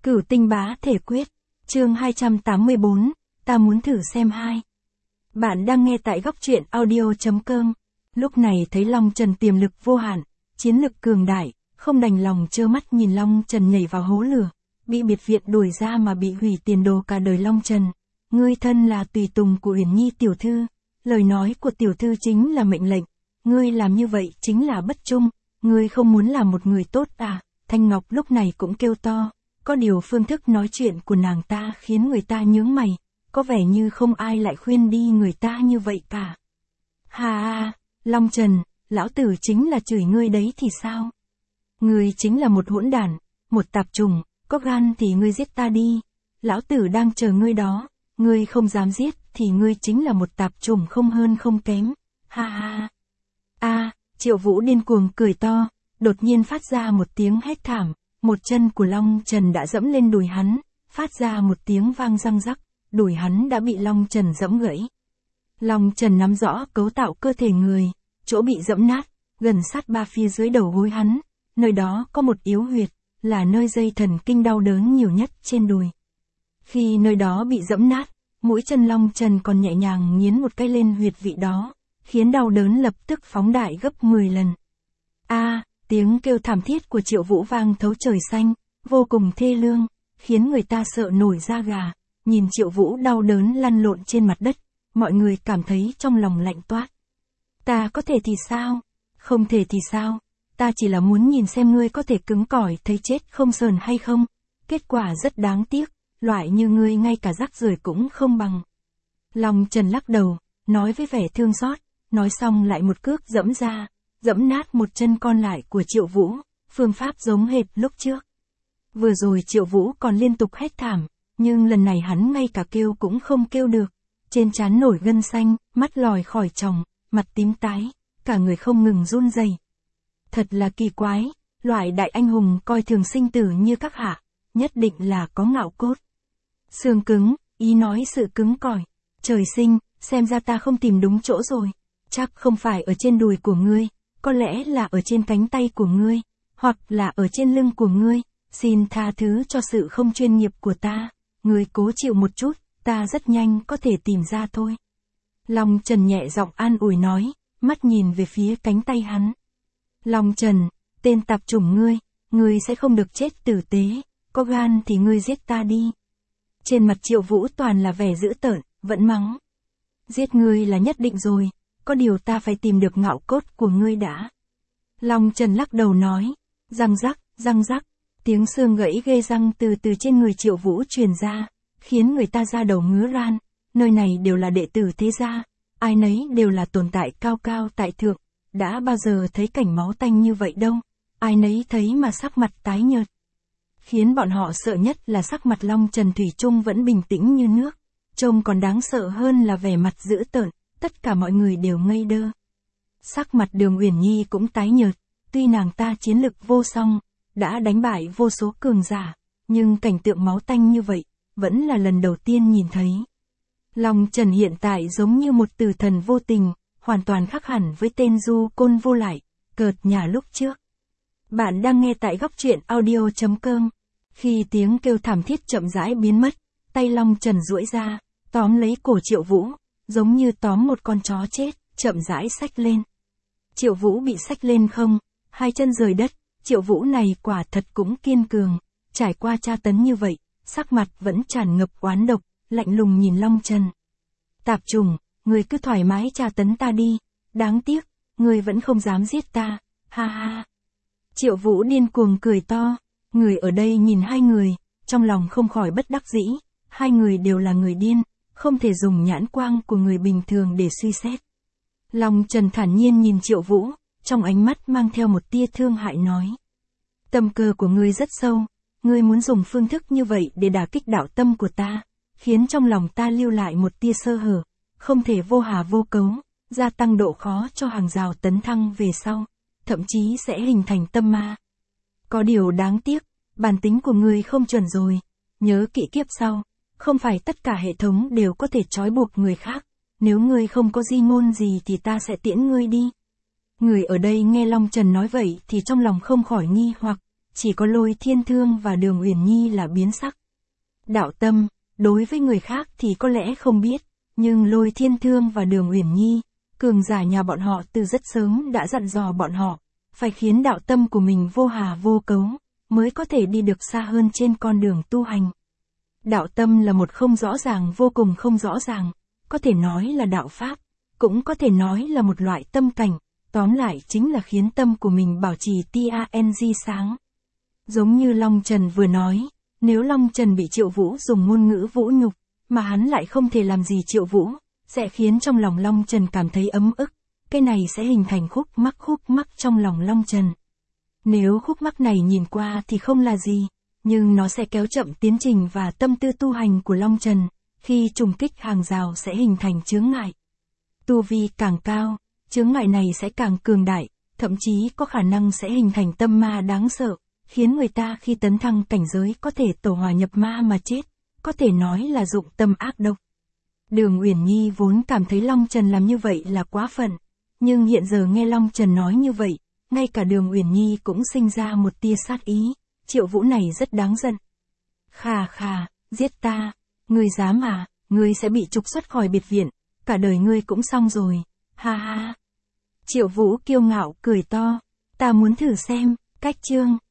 Cửu tinh bá thể quyết, chương 284, ta muốn thử xem hai. Bạn đang nghe tại góc truyện audio.com. Lúc này thấy Long Trần tiềm lực vô hạn, chiến lực cường đại, không đành lòng trơ mắt nhìn Long Trần nhảy vào hố lửa, bị biệt viện đuổi ra mà bị hủy tiền đồ cả đời Long Trần. Ngươi thân là tùy tùng của Uyển Nhi tiểu thư, lời nói của tiểu thư chính là mệnh lệnh, ngươi làm như vậy chính là bất trung, ngươi không muốn làm một người tốt à? Thanh Ngọc lúc này cũng kêu to, có điều phương thức nói chuyện của nàng ta khiến người ta nhướng mày, có vẻ như không ai lại khuyên đi người ta như vậy cả. Ha, Long Trần, lão tử chính là chửi ngươi đấy thì sao? Ngươi chính là một hỗn đản, một tạp trùng, có gan thì ngươi giết ta đi, lão tử đang chờ ngươi đó, ngươi không dám giết thì ngươi chính là một tạp trùng không hơn không kém. Ha ha. Triệu Vũ điên cuồng cười to, đột nhiên phát ra một tiếng hét thảm, một chân của Long Trần đã dẫm lên đùi hắn, phát ra một tiếng vang răng rắc, đùi hắn đã bị Long Trần dẫm gãy. Long Trần nắm rõ cấu tạo cơ thể người, chỗ bị dẫm nát, gần sát ba phía dưới đầu gối hắn, nơi đó có một yếu huyệt, là nơi dây thần kinh đau đớn nhiều nhất trên đùi. Khi nơi đó bị dẫm nát, mũi chân Long Trần còn nhẹ nhàng nghiến một cái lên huyệt vị đó, khiến đau đớn lập tức phóng đại gấp 10 lần. Tiếng kêu thảm thiết của Triệu Vũ vang thấu trời xanh, vô cùng thê lương, khiến người ta sợ nổi da gà, nhìn Triệu Vũ đau đớn lăn lộn trên mặt đất, mọi người cảm thấy trong lòng lạnh toát. Ta có thể thì sao? Không thể thì sao? Ta chỉ là muốn nhìn xem ngươi có thể cứng cỏi thấy chết không sờn hay không. Kết quả rất đáng tiếc, loại như ngươi ngay cả rác rưởi cũng không bằng. Long Trần lắc đầu, nói với vẻ thương xót, nói xong lại một cước dẫm ra, dẫm nát một chân còn lại của Triệu Vũ, phương pháp giống hệt lúc trước. Vừa rồi Triệu Vũ còn liên tục hét thảm, nhưng lần này hắn ngay cả kêu cũng không kêu được, trên trán nổi gân xanh, mắt lòi khỏi tròng, mặt tím tái, cả người không ngừng run rẩy. Thật là kỳ quái, loại đại anh hùng coi thường sinh tử như các hạ, nhất định là có ngạo cốt. Xương cứng, ý nói sự cứng cỏi, trời sinh, xem ra ta không tìm đúng chỗ rồi, chắc không phải ở trên đùi của ngươi, có lẽ là ở trên cánh tay của ngươi, hoặc là ở trên lưng của ngươi, xin tha thứ cho sự không chuyên nghiệp của ta, ngươi cố chịu một chút, ta rất nhanh có thể tìm ra thôi. Long Trần nhẹ giọng an ủi nói, mắt nhìn về phía cánh tay hắn. Long Trần, tên tạp chủng ngươi sẽ không được chết tử tế, có gan thì ngươi giết ta đi. Trên mặt Triệu Vũ toàn là vẻ dữ tợn, vẫn mắng. Giết ngươi là nhất định rồi, có điều ta phải tìm được ngạo cốt của ngươi đã. Long Trần lắc đầu nói, răng rắc, tiếng xương gãy ghê răng từ trên người Triệu Vũ truyền ra, khiến người ta da đầu ngứa ran, nơi này đều là đệ tử thế gia, ai nấy đều là tồn tại cao cao tại thượng, đã bao giờ thấy cảnh máu tanh như vậy đâu, ai nấy thấy mà sắc mặt tái nhợt. Khiến bọn họ sợ nhất là sắc mặt Long Trần thủy chung vẫn bình tĩnh như nước, trông còn đáng sợ hơn là vẻ mặt dữ tợn, tất cả mọi người đều ngây đơ. Sắc mặt Đường Uyển Nhi cũng tái nhợt, tuy nàng ta chiến lực vô song, đã đánh bại vô số cường giả, nhưng cảnh tượng máu tanh như vậy, vẫn là lần đầu tiên nhìn thấy. Long Trần hiện tại giống như một tử thần vô tình, hoàn toàn khác hẳn với tên du côn vô lại, cợt nhả lúc trước. Bạn đang nghe tại góc truyện audio.com. Khi tiếng kêu thảm thiết chậm rãi biến mất, tay Long Trần duỗi ra, tóm lấy cổ Triệu Vũ, giống như tóm một con chó chết, chậm rãi xách lên. Triệu Vũ bị xách lên không, hai chân rời đất, Triệu Vũ này quả thật cũng kiên cường, trải qua tra tấn như vậy, sắc mặt vẫn tràn ngập oán độc, lạnh lùng nhìn Long Trần. Tạp trùng, ngươi cứ thoải mái tra tấn ta đi, đáng tiếc, ngươi vẫn không dám giết ta, ha ha. Triệu Vũ điên cuồng cười to, người ở đây nhìn hai người, trong lòng không khỏi bất đắc dĩ, hai người đều là người điên, không thể dùng nhãn quang của người bình thường để suy xét. Long Trần thản nhiên nhìn Triệu Vũ, trong ánh mắt mang theo một tia thương hại nói. Tâm cơ của ngươi rất sâu, ngươi muốn dùng phương thức như vậy để đả kích đạo tâm của ta, khiến trong lòng ta lưu lại một tia sơ hở, không thể vô hà vô cấu, gia tăng độ khó cho hàng rào tấn thăng về sau, thậm chí sẽ hình thành tâm ma. Có điều đáng tiếc, bản tính của ngươi không chuẩn rồi, nhớ kỹ kiếp sau, không phải tất cả hệ thống đều có thể trói buộc người khác, nếu ngươi không có di ngôn gì thì ta sẽ tiễn ngươi đi. Người ở đây nghe Long Trần nói vậy thì trong lòng không khỏi nghi hoặc, chỉ có Lôi Thiên Thương và Đường Uyển Nhi là biến sắc. Đạo tâm, đối với người khác thì có lẽ không biết, nhưng Lôi Thiên Thương và Đường Uyển Nhi, cường giả nhà bọn họ từ rất sớm đã dặn dò bọn họ, phải khiến đạo tâm của mình vô hà vô cấu, mới có thể đi được xa hơn trên con đường tu hành. Đạo tâm là một không rõ ràng vô cùng không rõ ràng, có thể nói là đạo pháp, cũng có thể nói là một loại tâm cảnh, tóm lại chính là khiến tâm của mình bảo trì TANG sáng. Giống như Long Trần vừa nói, nếu Long Trần bị Triệu Vũ dùng ngôn ngữ vũ nhục, mà hắn lại không thể làm gì Triệu Vũ, sẽ khiến trong lòng Long Trần cảm thấy ấm ức, cái này sẽ hình thành khúc mắc trong lòng Long Trần. Nếu khúc mắc này nhìn qua thì không là gì, nhưng nó sẽ kéo chậm tiến trình và tâm tư tu hành của Long Trần, khi trùng kích hàng rào sẽ hình thành chướng ngại. Tu vi càng cao, chướng ngại này sẽ càng cường đại, thậm chí có khả năng sẽ hình thành tâm ma đáng sợ, khiến người ta khi tấn thăng cảnh giới có thể tổ hòa nhập ma mà chết, có thể nói là dụng tâm ác độc. Đường Uyển Nhi vốn cảm thấy Long Trần làm như vậy là quá phận, nhưng hiện giờ nghe Long Trần nói như vậy, ngay cả Đường Uyển Nhi cũng sinh ra một tia sát ý, Triệu Vũ này rất đáng giận. Khà, giết ta, ngươi dám à, ngươi sẽ bị trục xuất khỏi biệt viện, cả đời ngươi cũng xong rồi, ha ha. Triệu Vũ kiêu ngạo cười to, ta muốn thử xem, cách chương